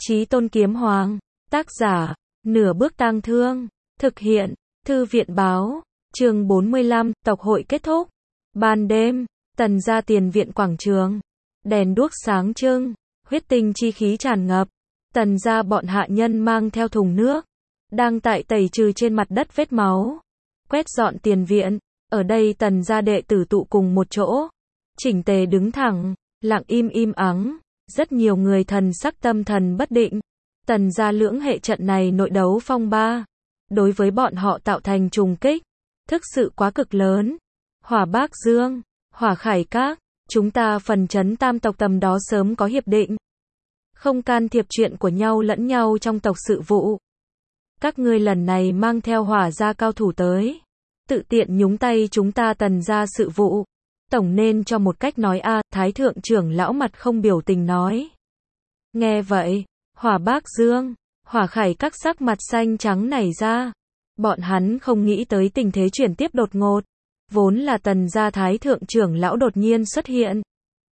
Chí Tôn Kiếm Hoàng, tác giả, Nửa Bước Tang Thương, thực hiện, Thư viện báo, chương 45, tộc hội kết thúc. Ban đêm, Tần gia tiền viện quảng trường, đèn đuốc sáng trưng, huyết tinh chi khí tràn ngập. Tần gia bọn hạ nhân mang theo thùng nước, đang tại tẩy trừ trên mặt đất vết máu, quét dọn tiền viện. Ở đây Tần gia đệ tử tụ cùng một chỗ, chỉnh tề đứng thẳng, lặng im ắng, rất nhiều người thần sắc tâm thần bất định. Tần gia lưỡng hệ trận này nội đấu phong ba, đối với bọn họ tạo thành trùng kích, thực sự quá cực lớn. Hỏa Bác Dương, Hỏa Khải Các, chúng ta phần trấn tam tộc tầm đó sớm có hiệp định, không can thiệp chuyện của nhau lẫn nhau trong tộc sự vụ. Các ngươi lần này mang theo Hỏa gia cao thủ tới, tự tiện nhúng tay chúng ta Tần gia sự vụ, tổng nên cho một cách nói a. Thái thượng trưởng lão mặt không biểu tình nói. Nghe vậy, Hỏa Bác Dương, Hỏa Khải Các sắc mặt xanh trắng nảy ra. Bọn hắn không nghĩ tới tình thế chuyển tiếp đột ngột, vốn là Tần gia thái thượng trưởng lão đột nhiên xuất hiện.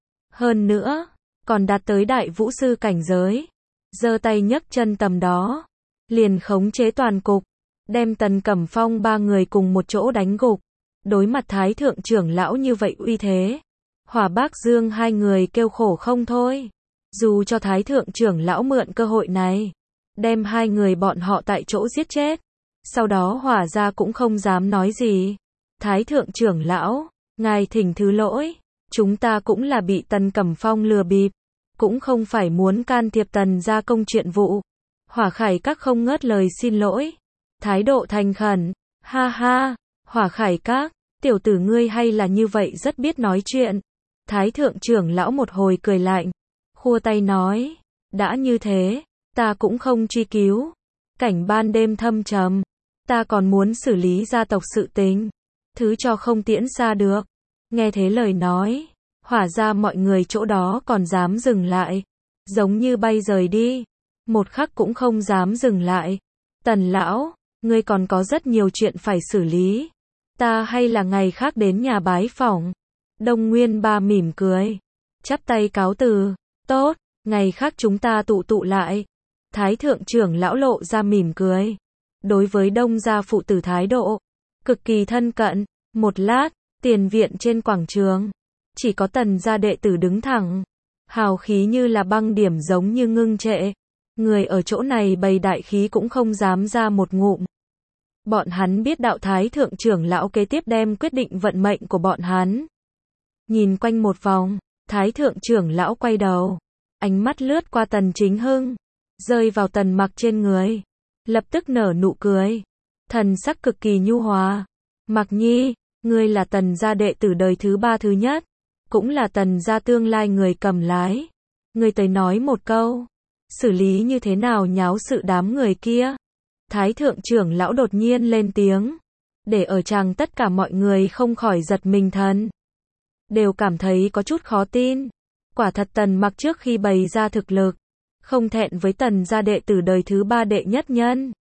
Hơn nữa, còn đạt tới đại vũ sư cảnh giới, giơ tay nhấc chân tầm đó, liền khống chế toàn cục, đem Tần Cẩm Phong ba người cùng một chỗ đánh gục. Đối mặt thái thượng trưởng lão như vậy uy thế, Hỏa Bác Dương hai người kêu khổ không thôi. Dù cho thái thượng trưởng lão mượn cơ hội này, đem hai người bọn họ tại chỗ giết chết, sau đó Hỏa gia cũng không dám nói gì. Thái thượng trưởng lão, ngài thỉnh thứ lỗi, chúng ta cũng là bị Tần Cẩm Phong lừa bịp, cũng không phải muốn can thiệp Tần gia công chuyện vụ. Hỏa Khải Các không ngớt lời xin lỗi, thái độ thành khẩn. Ha ha, Hỏa Khải Các, tiểu tử ngươi hay là như vậy rất biết nói chuyện. Thái thượng trưởng lão một hồi cười lạnh, khua tay nói, đã như thế, ta cũng không truy cứu. Cảnh ban đêm thâm trầm, ta còn muốn xử lý gia tộc sự tình, thứ cho không tiễn xa được. Nghe thế lời nói, Hỏa gia mọi người chỗ đó còn dám dừng lại, giống như bay rời đi, một khắc cũng không dám dừng lại. Tần lão, ngươi còn có rất nhiều chuyện phải xử lý, ta hay là ngày khác đến nhà bái phỏng. Đông Nguyên Ba mỉm cười, chắp tay cáo từ. Tốt, ngày khác chúng ta tụ lại. Thái thượng trưởng lão lộ ra mỉm cười, đối với Đông gia phụ tử thái độ cực kỳ thân cận. Một lát, tiền viện trên quảng trường, chỉ có Tần gia đệ tử đứng thẳng, hào khí như là băng điểm giống như ngưng trệ. Người ở chỗ này bày đại khí cũng không dám ra một ngụm. Bọn hắn biết đạo thái thượng trưởng lão kế tiếp đem quyết định vận mệnh của bọn hắn. Nhìn quanh một vòng, thái thượng trưởng lão quay đầu, ánh mắt lướt qua Tần Chính Hưng, rơi vào Tần Mặc trên người, lập tức nở nụ cười, thần sắc cực kỳ nhu hòa. Mặc nhi, ngươi là Tần gia đệ tử đời thứ ba thứ nhất, cũng là Tần gia tương lai người cầm lái. Ngươi tới nói một câu, xử lý như thế nào nháo sự đám người kia. Thái thượng trưởng lão đột nhiên lên tiếng, để ở tràng tất cả mọi người không khỏi giật mình thần, đều cảm thấy có chút khó tin. Quả thật Tần Mặc trước khi bày ra thực lực, không thẹn với Tần gia đệ tử đời thứ ba đệ nhất nhân.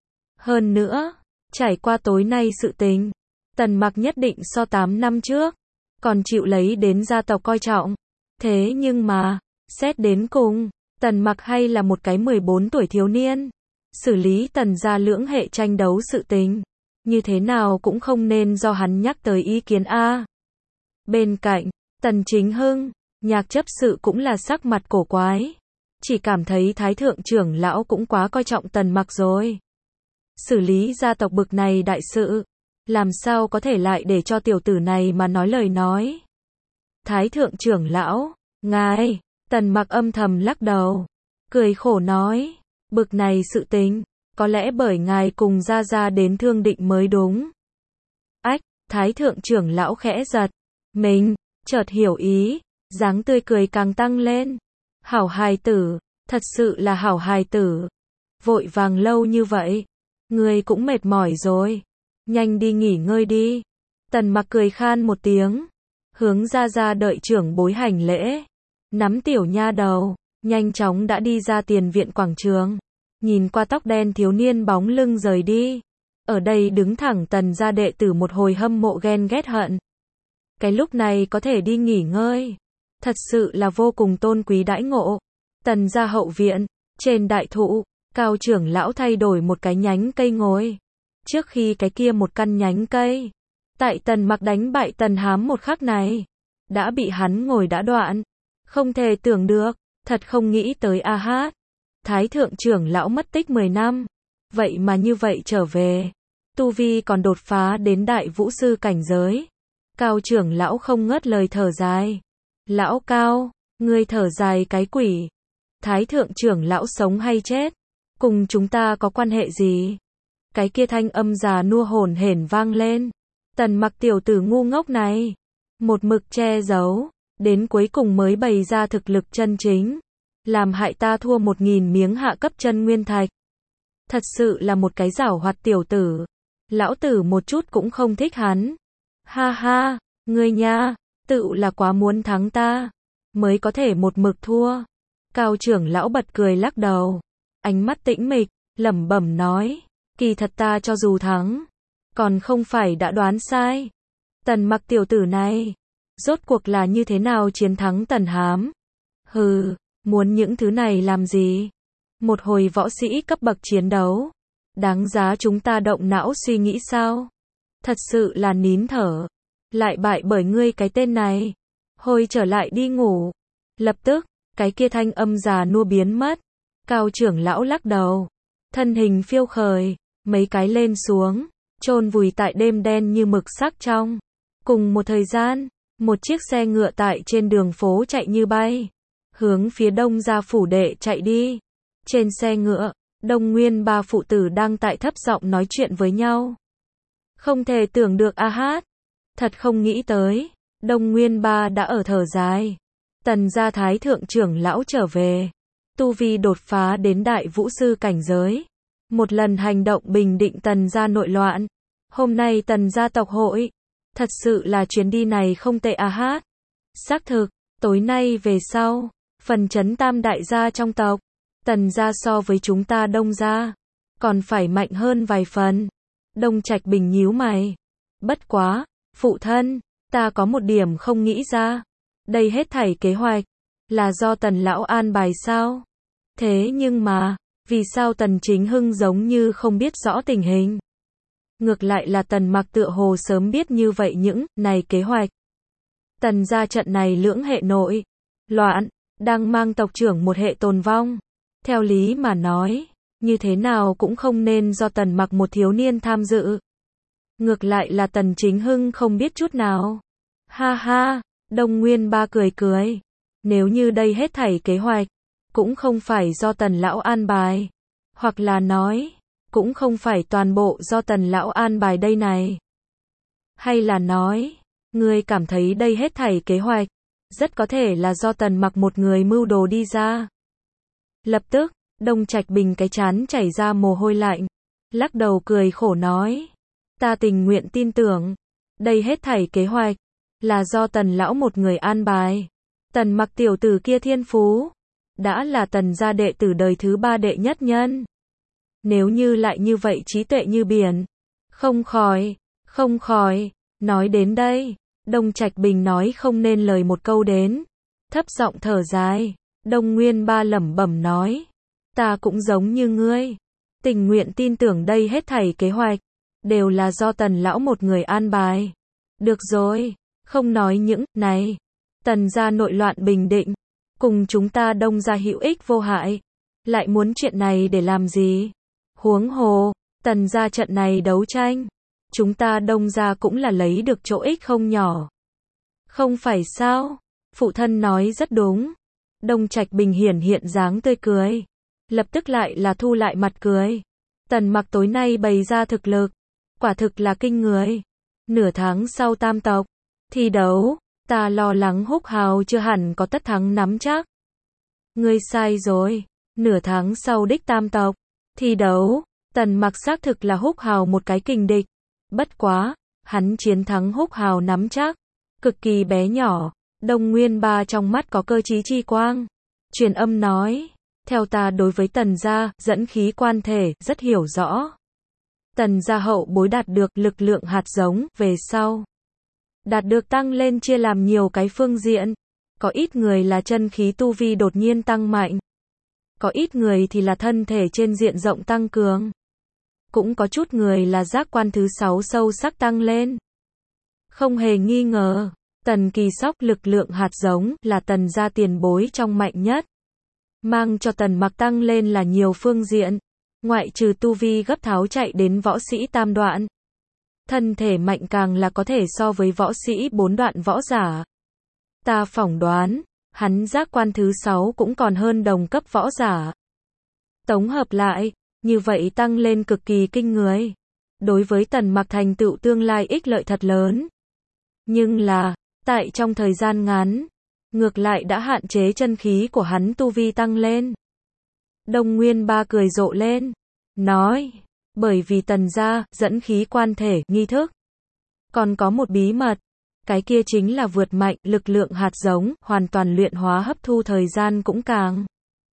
Hơn nữa, trải qua tối nay sự tình, Tần Mặc nhất định so 8 năm trước, còn chịu lấy đến gia tộc coi trọng. Thế nhưng mà, xét đến cùng, Tần Mặc hay là một cái 14 tuổi thiếu niên. Xử lý Tần gia lưỡng hệ tranh đấu sự tình, như thế nào cũng không nên do hắn nhắc tới ý kiến a. Bên cạnh, Tần Chính Hưng, Nhạc chấp sự cũng là sắc mặt cổ quái, chỉ cảm thấy thái thượng trưởng lão cũng quá coi trọng Tần Mặc rồi. Xử lý gia tộc bực này đại sự, làm sao có thể lại để cho tiểu tử này mà nói lời nói. Thái thượng trưởng lão, ngài, Tần Mặc âm thầm lắc đầu, cười khổ nói, bực này sự tình, có lẽ bởi ngài cùng gia đến thương định mới đúng. Ách, thái thượng trưởng lão khẽ giật mình, chợt hiểu ý, dáng tươi cười càng tăng lên. Hảo hài tử, thật sự là hảo hài tử. Vội vàng lâu như vậy, ngươi cũng mệt mỏi rồi, nhanh đi nghỉ ngơi đi. Tần Mặc cười khan một tiếng, hướng gia đợi trưởng bối hành lễ, nắm tiểu nha đầu, nhanh chóng đã đi ra tiền viện quảng trường. Nhìn qua tóc đen thiếu niên bóng lưng rời đi, ở đây đứng thẳng Tần gia đệ tử một hồi hâm mộ ghen ghét hận. Cái lúc này có thể đi nghỉ ngơi, thật sự là vô cùng tôn quý đãi ngộ. Tần gia hậu viện, Trên đại thụ, Cao trưởng lão thay đổi một cái nhánh cây ngồi. Trước khi cái kia một căn nhánh cây, tại Tần Mặc đánh bại Tần Hám một khắc này, đã bị hắn ngồi đã đoạn. Không thể tưởng được, thật không nghĩ tới a hát. Thái thượng trưởng lão mất tích 10 năm, vậy mà như vậy trở về. Tu vi còn đột phá đến đại vũ sư cảnh giới. Cao trưởng lão không ngớt lời thở dài. Lão Cao, ngươi thở dài cái quỷ. Thái thượng trưởng lão sống hay chết, cùng chúng ta có quan hệ gì? Cái kia thanh âm già nua hồn hển vang lên. Tần Mặc tiểu tử ngu ngốc này, một mực che giấu, đến cuối cùng mới bày ra thực lực chân chính, làm hại ta thua 1000 miếng hạ cấp chân nguyên thạch. Thật sự là một cái giảo hoạt tiểu tử. Lão tử một chút cũng không thích hắn. Ha ha, ngươi nha, tự là quá muốn thắng ta, mới có thể một mực thua. Cao trưởng lão bật cười lắc đầu, ánh mắt tĩnh mịch, lẩm bẩm nói, kỳ thật ta cho dù thắng, còn không phải đã đoán sai. Tần Mặc tiểu tử này, rốt cuộc là như thế nào chiến thắng Tần Hám? Hừ, muốn những thứ này làm gì? Một hồi võ sĩ cấp bậc chiến đấu, đáng giá chúng ta động não suy nghĩ sao? Thật sự là nín thở. Lại bại bởi ngươi cái tên này. Hồi trở lại đi ngủ. Lập tức, cái kia thanh âm già nua biến mất. Cao trưởng lão lắc đầu. Thân hình phiêu khởi, mấy cái lên xuống, chôn vùi tại đêm đen như mực sắc trong. Cùng một thời gian, một chiếc xe ngựa tại trên đường phố chạy như bay, hướng phía Đông gia phủ đệ chạy đi. Trên xe ngựa, Đông Nguyên ba phụ tử đang tại thấp giọng nói chuyện với nhau. Không thể tưởng được a hát. Thật không nghĩ tới, Đông Nguyên ba đã ở thở dài. Tần gia thái thượng trưởng lão trở về. Tu vi đột phá đến đại vũ sư cảnh giới. Một lần hành động bình định tần gia nội loạn. Hôm nay tần gia tộc hội. Thật sự là chuyến đi này không tệ a hát. Xác thực, tối nay về sau, phần chấn tam đại gia trong tộc. Tần gia so với chúng ta Đông gia, còn phải mạnh hơn vài phần. Đông Trạch Bình nhíu mày. Bất quá, phụ thân, ta có một điểm không nghĩ ra. Đây hết thảy kế hoạch, là do Tần lão an bài sao? Thế nhưng mà, vì sao Tần Chính Hưng giống như không biết rõ tình hình? Ngược lại là Tần Mặc tựa hồ sớm biết như vậy những này kế hoạch. Tần gia trận này lưỡng hệ nội loạn, đang mang tộc trưởng một hệ tồn vong. Theo lý mà nói, như thế nào cũng không nên do Tần Mặc một thiếu niên tham dự. Ngược lại là Tần Chính Hưng không biết chút nào. Ha ha, Đông Nguyên ba cười cười. Nếu như đây hết thảy kế hoạch, cũng không phải do Tần lão an bài. Hoặc là nói, cũng không phải toàn bộ do Tần lão an bài đây này. Hay là nói, ngươi cảm thấy đây hết thảy kế hoạch, rất có thể là do Tần Mặc một người mưu đồ đi ra. Lập tức, Đông Trạch Bình cái chán chảy ra mồ hôi lạnh, lắc đầu cười khổ nói, ta tình nguyện tin tưởng, đây hết thảy kế hoạch, là do Tần lão một người an bài. Tần Mặc tiểu tử kia thiên phú, đã là Tần gia đệ tử đời thứ 3 đệ nhất nhân. Nếu như lại như vậy trí tuệ như biển, không khỏi, nói đến đây, Đông Trạch Bình nói không nên lời một câu đến, thấp giọng thở dài. Đông Nguyên ba lẩm bẩm nói, ta cũng giống như ngươi, tình nguyện tin tưởng đây hết thảy kế hoạch, đều là do Tần lão một người an bài. Được rồi, không nói những này, Tần gia nội loạn bình định, cùng chúng ta Đông gia hữu ích vô hại, lại muốn chuyện này để làm gì? Huống hồ, Tần gia trận này đấu tranh, chúng ta Đông gia cũng là lấy được chỗ ích không nhỏ. Không phải sao? Phụ thân nói rất đúng. Đông Trạch Bình hiện dáng tươi cười, lập tức lại là thu lại mặt cười. Tần Mặc tối nay bày ra thực lực, quả thực là kinh người. Nửa tháng sau tam tộc thi đấu, ta lo lắng Húc Hào chưa hẳn có tất thắng nắm chắc. Ngươi sai rồi, nửa tháng sau đích tam tộc thi đấu, Tần Mặc xác thực là Húc Hào một cái kình địch. Bất quá, hắn chiến thắng Húc Hào nắm chắc cực kỳ bé nhỏ. Đông Nguyên ba trong mắt có cơ trí chi quang, truyền âm nói, theo ta đối với Tần gia dẫn khí quan thể rất hiểu rõ. Tần gia hậu bối đạt được lực lượng hạt giống về sau, đạt được tăng lên chia làm nhiều cái phương diện. Có ít người là chân khí tu vi đột nhiên tăng mạnh, Có ít người thì là thân thể trên diện rộng tăng cường. Cũng có chút người là giác quan thứ 6 sâu sắc tăng lên. Không hề nghi ngờ, Tần Kỳ Sóc lực lượng hạt giống là Tần gia tiền bối trong mạnh nhất. Mang cho Tần Mặc tăng lên là nhiều phương diện, ngoại trừ tu vi gấp tháo chạy đến võ sĩ tam đoạn. Thân thể mạnh càng là có thể so với võ sĩ 4 đoạn võ giả. Ta phỏng đoán, hắn giác quan thứ 6 cũng còn hơn đồng cấp võ giả. Tổng hợp lại, như vậy tăng lên cực kỳ kinh người. Đối với Tần Mặc thành tựu tương lai ích lợi thật lớn. Nhưng là, tại trong thời gian ngắn, ngược lại đã hạn chế chân khí của hắn tu vi tăng lên. Đông Nguyên Ba cười rộ lên, nói, bởi vì Tần gia dẫn khí quan thể nghi thức. Còn có một bí mật, cái kia chính là vượt mạnh lực lượng hạt giống, hoàn toàn luyện hóa hấp thu thời gian cũng càng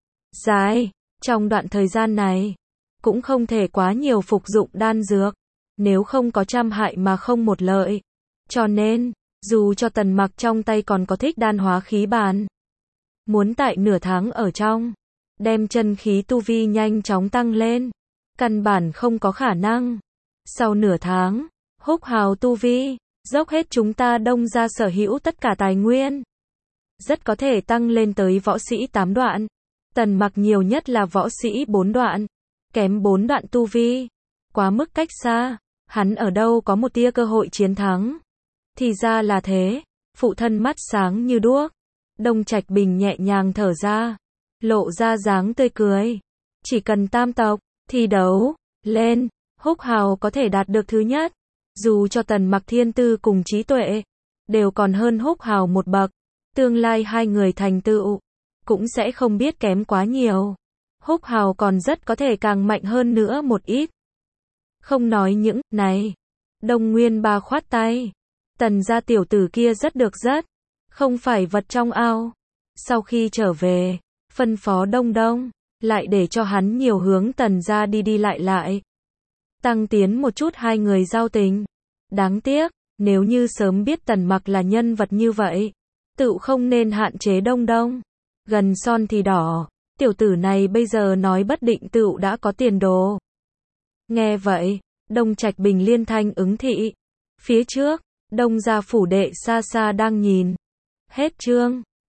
dài. Trong đoạn thời gian này, cũng không thể quá nhiều phục dụng đan dược, nếu không có trăm hại mà không một lợi. Cho nên, dù cho Tần Mặc trong tay còn có thích đan hóa khí bàn, muốn tại nửa tháng ở trong, đem chân khí tu vi nhanh chóng tăng lên, căn bản không có khả năng. Sau nửa tháng, húc hào tu vi, dốc hết chúng ta Đông gia sở hữu tất cả tài nguyên, rất có thể tăng lên tới võ sĩ 8 đoạn. Tần Mặc nhiều nhất là võ sĩ 4 đoạn, kém 4 đoạn tu vi, quá mức cách xa, hắn ở đâu có một tia cơ hội chiến thắng. Thì ra là thế, phụ thân mắt sáng như đuốc. Đông Trạch Bình nhẹ nhàng thở ra, lộ ra dáng tươi cười. Chỉ cần tam tộc, thi đấu, lên, húc hào có thể đạt được thứ nhất. Dù cho Tần Mặc thiên tư cùng trí tuệ, đều còn hơn húc hào một bậc. Tương lai hai người thành tựu, cũng sẽ không biết kém quá nhiều. Húc hào còn rất có thể càng mạnh hơn nữa một ít. Không nói những này. Đông Nguyên Ba khoát tay. Tần gia tiểu tử kia rất được rất, không phải vật trong ao. Sau khi trở về, phân phó Đông Đông, lại để cho hắn nhiều hướng Tần gia đi đi lại lại. Tăng tiến một chút hai người giao tình. Đáng tiếc, nếu như sớm biết Tần Mặc là nhân vật như vậy, tự không nên hạn chế Đông Đông. Gần son thì đỏ, tiểu tử này bây giờ nói bất định tựu đã có tiền đồ. Nghe vậy, Đông Trạch Bình liên thanh ứng thị. Phía trước, Đông gia phủ đệ xa xa đang nhìn. Hết chương.